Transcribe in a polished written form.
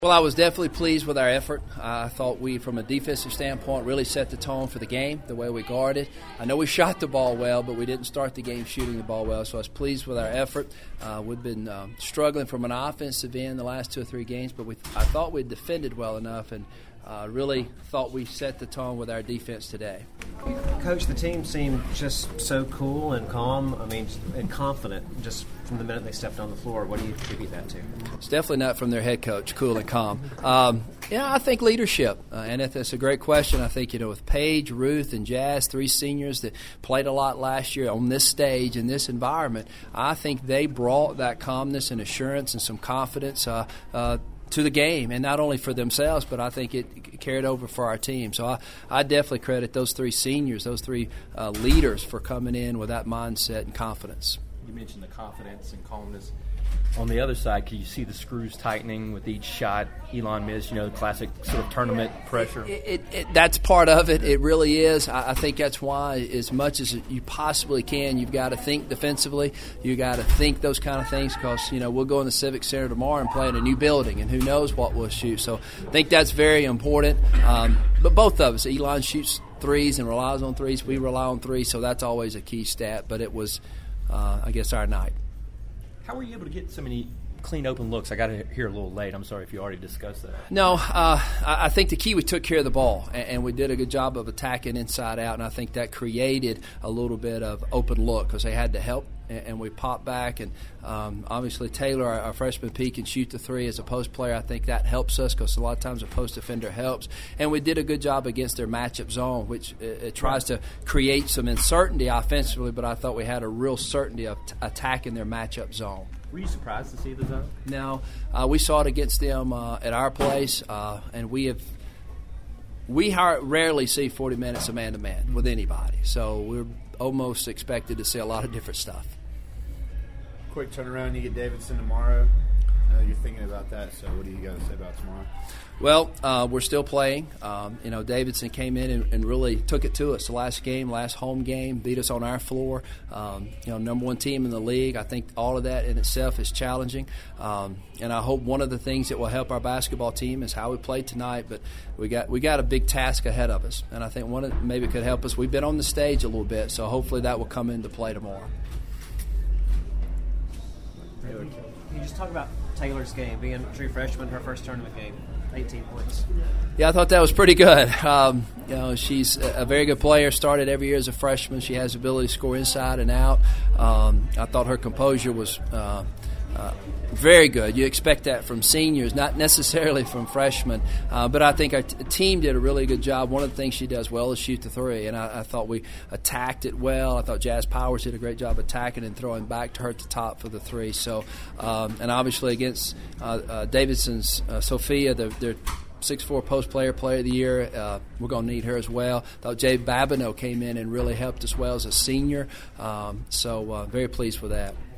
Well, I was definitely pleased with our effort. I thought we, from a defensive standpoint, really set the tone for the game, the way we guarded. I know we shot the ball well, but we didn't start the game shooting the ball well, so I was pleased with our effort. We've been struggling from an offensive end the last 2 or 3 games, but I thought we defended well enough and really thought we set the tone with our defense today. Coach, the team seemed just so cool and calm, and confident just from the minute they stepped on the floor. What do you attribute that to? It's definitely not from their head coach, cool and calm. I think leadership, and that's a great question. I think, with Paige, Ruth, and Jazz, 3 seniors that played a lot last year on this stage in this environment, I think they brought that calmness and assurance and some confidence to the game, and not only for themselves, but I think it carried over for our team. So I definitely credit those 3 seniors, those 3 leaders for coming in with that mindset and confidence. You mentioned the confidence and calmness. On the other side, can you see the screws tightening with each shot? Elon missed, classic sort of tournament pressure. That's part of it. It really is. I think that's why, as much as you possibly can, you've got to think defensively. You got to think those kind of things because, we'll go in the Civic Center tomorrow and play in a new building, and who knows what we'll shoot. So I think that's very important. But both of us, Elon shoots threes and relies on threes. We rely on threes, so that's always a key stat. But it was, I guess, our night. How were you able to get so many clean open looks? I got here a little late. I'm sorry if you already discussed that. No, I think the key, we took care of the ball, and we did a good job of attacking inside out, and I think that created a little bit of open look because they had to help, and we popped back. And obviously Taylor, our freshman P, can shoot the 3 as a post player. I think that helps us because a lot of times a post defender helps. And we did a good job against their matchup zone, which it tries to create some uncertainty offensively, but I thought we had a real certainty of attacking their matchup zone. Were you surprised to see the zone? No. We saw it against them at our place, and we rarely see 40 minutes of man-to-man with anybody. So we're almost expected to see a lot of different stuff. Quick turnaround, you get Davidson tomorrow. I know you're thinking about that, so what do you got to say about tomorrow? Well, we're still playing. Davidson came in and really took it to us. The last home game, beat us on our floor. Number 1 team in the league. I think all of that in itself is challenging. And I hope one of the things that will help our basketball team is how we played tonight. But we got a big task ahead of us, and I think one of maybe could help us. We've been on the stage a little bit, so hopefully that will come into play tomorrow. Can you just talk about Taylor's game, being a true freshman, her first tournament game, 18 points? Yeah, I thought that was pretty good. She's a very good player, started every year as a freshman. She has the ability to score inside and out. I thought her composure was very good. You expect that from seniors, not necessarily from freshmen. But I think our team did a really good job. One of the things she does well is shoot the 3, and I thought we attacked it well. I thought Jazz Powers did a great job attacking and throwing back to her at the top for the 3. So, and obviously against Davidson's Sophia, their 6'4" post player of the year. We're going to need her as well. Thought Jay Babineau came in and really helped us well as a senior. So very pleased with that.